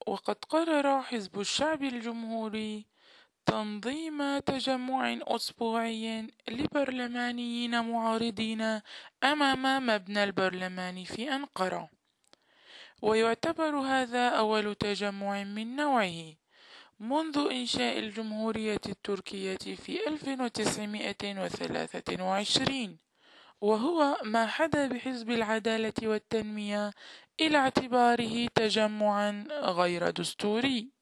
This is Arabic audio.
وقد قرر حزب الشعب الجمهوري تنظيم تجمع أسبوعي لبرلمانيين معارضين أمام مبنى البرلمان في أنقرة، ويعتبر هذا أول تجمع من نوعه منذ إنشاء الجمهورية التركية في 1923، وهو ما حدا بحزب العدالة والتنمية إلى اعتباره تجمعا غير دستوري.